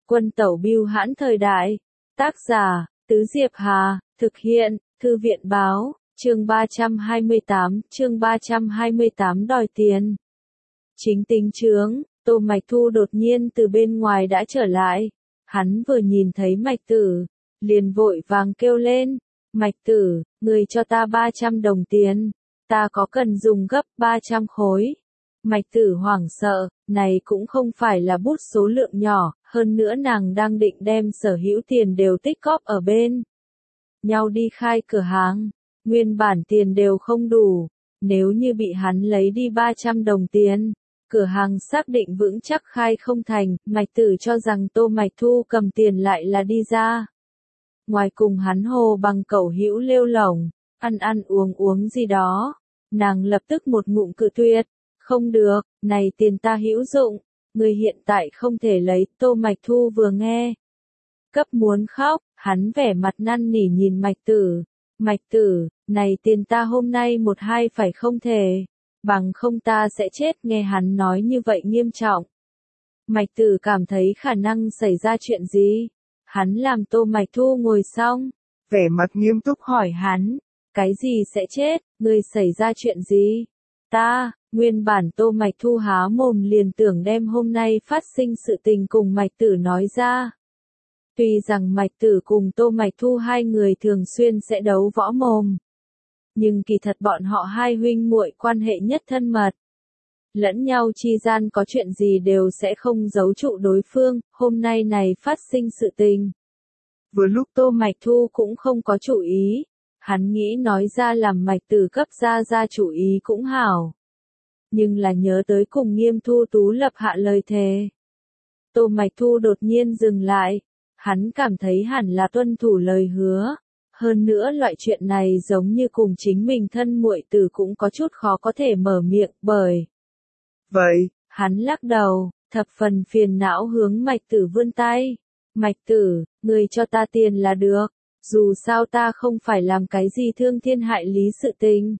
Quân tẩu bưu hãn thời đại. Tác giả, Tứ Diệp Hà, thực hiện, Thư viện báo, chương 328 đòi tiền. Chính tính chướng, Tô Mạch Thu đột nhiên từ bên ngoài đã trở lại. Hắn vừa nhìn thấy Mạch Tử, liền vội vàng kêu lên, Mạch Tử, người cho ta 300 đồng tiền, ta có cần dùng gấp 300 khối. Mạch Tử hoảng sợ, này cũng không phải là bút số lượng nhỏ, hơn nữa nàng đang định đem sở hữu tiền đều tích góp ở bên nhau đi khai cửa hàng, nguyên bản tiền đều không đủ, nếu như bị hắn lấy đi 300 đồng tiền, cửa hàng xác định vững chắc khai không thành. Mạch Tử cho rằng Tô Mạch Thu cầm tiền lại là đi ra ngoài cùng hắn hồ bằng cẩu hữu lêu lổng, ăn uống gì đó. Nàng lập tức một ngụm cự tuyệt, không được, này tiền ta hữu dụng, người hiện tại không thể lấy. Tô Mạch Thu vừa nghe, cấp muốn khóc, hắn vẻ mặt năn nỉ nhìn Mạch Tử, Mạch Tử, này tiền ta hôm nay một hai phải không thể, bằng không ta sẽ chết. Nghe hắn nói như vậy nghiêm trọng, Mạch Tử cảm thấy khả năng xảy ra chuyện gì. Hắn làm Tô Mạch Thu ngồi xong, vẻ mặt nghiêm túc hỏi hắn, cái gì sẽ chết, ngươi xảy ra chuyện gì? Nguyên bản Tô Mạch Thu há mồm liền tưởng đem hôm nay phát sinh sự tình cùng Mạch Tử nói ra. Tuy rằng Mạch Tử cùng Tô Mạch Thu hai người thường xuyên sẽ đấu võ mồm, nhưng kỳ thật bọn họ hai huynh muội quan hệ nhất thân mật. Lẫn nhau chi gian có chuyện gì đều sẽ không giấu trụ đối phương. Hôm nay này phát sinh sự tình, vừa lúc Tô Mạch Thu cũng không có chủ ý, hắn nghĩ nói ra làm Mạch Tử cấp ra chủ ý cũng hảo. Nhưng là nhớ tới cùng Nghiêm Thu Tú lập hạ lời thề, Tô Mạch Thu đột nhiên dừng lại, hắn cảm thấy hẳn là tuân thủ lời hứa. Hơn nữa loại chuyện này giống như cùng chính mình thân muội tử cũng có chút khó có thể mở miệng, bởi vậy, hắn lắc đầu, thập phần phiền não hướng Mạch Tử vươn tay. Mạch Tử, người cho ta tiền là được, dù sao ta không phải làm cái gì thương thiên hại lý sự tình.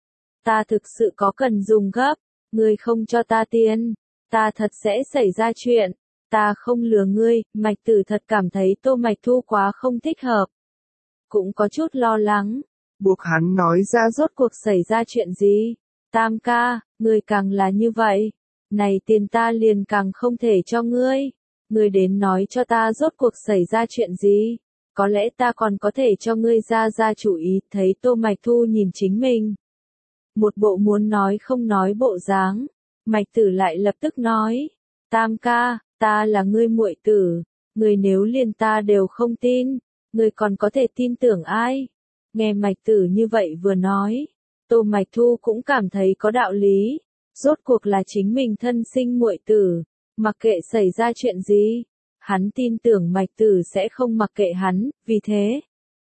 Ta thực sự có cần dùng gấp, ngươi không cho ta tiền, ta thật sẽ xảy ra chuyện, ta không lừa ngươi. Mạch Tử thật cảm thấy Tô Mạch Thu quá không thích hợp, cũng có chút lo lắng, buộc hắn nói ra rốt cuộc xảy ra chuyện gì. Tam ca, ngươi càng là như vậy, này tiền ta liền càng không thể cho ngươi. Ngươi đến nói cho ta rốt cuộc xảy ra chuyện gì, có lẽ ta còn có thể cho ngươi ra chủ ý. Thấy Tô Mạch Thu nhìn chính mình, một bộ muốn nói không nói bộ dáng, Mạch Tử lại lập tức nói, Tam ca, ta là ngươi muội tử, ngươi nếu liền ta đều không tin, ngươi còn có thể tin tưởng ai? Nghe Mạch Tử như vậy vừa nói, Tô Mạch Thu cũng cảm thấy có đạo lý, rốt cuộc là chính mình thân sinh muội tử, mặc kệ xảy ra chuyện gì, hắn tin tưởng Mạch Tử sẽ không mặc kệ hắn. Vì thế,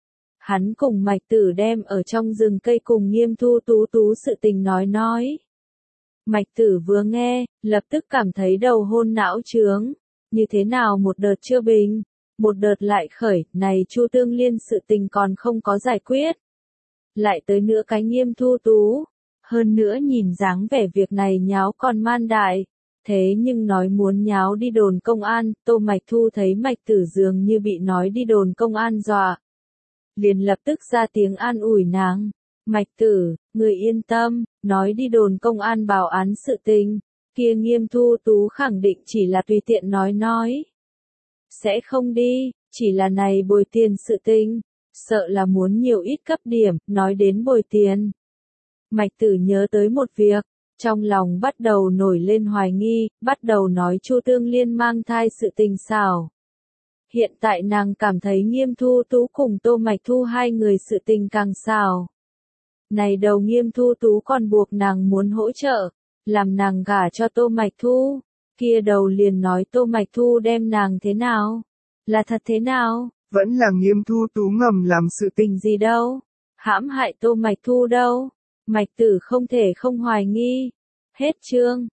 hắn cùng Mạch Tử đem ở trong rừng cây cùng Nghiêm Thu Tú sự tình nói. Mạch Tử vừa nghe, lập tức cảm thấy đầu hôn não trướng, như thế nào một đợt chưa bình, một đợt lại khởi, này Chu Tương Liên sự tình còn không có giải quyết, lại tới nữa cái Nghiêm Thu Tú, hơn nữa nhìn dáng vẻ việc này nháo còn man đại, thế nhưng nói muốn nháo đi đồn công an. Tô Mạch Thu thấy Mạch Tử dường như bị nói đi đồn công an dọa, liền lập tức ra tiếng an ủi nàng, Mạch Tử, người yên tâm, nói đi đồn công an báo án sự tình, kia Nghiêm Thu Tú khẳng định chỉ là tùy tiện nói, sẽ không đi, chỉ là này bồi tiền sự tình, sợ là muốn nhiều ít cấp điểm. Nói đến bồi tiền, Mạch Tử nhớ tới một việc, trong lòng bắt đầu nổi lên hoài nghi, bắt đầu nói Chu Tương Liên mang thai sự tình xảo. Hiện tại nàng cảm thấy Nghiêm Thu Tú cùng Tô Mạch Thu hai người sự tình càng xảo. Này đầu Nghiêm Thu Tú còn buộc nàng muốn hỗ trợ, làm nàng gả cho Tô Mạch Thu, kia đầu liền nói Tô Mạch Thu đem nàng thế nào? Là thật thế nào? Vẫn là Nghiêm Thu Tú ngầm làm sự tình gì đâu? Hãm hại Tô Mạch Thu đâu? Mạch Tử không thể không hoài nghi. Hết chương.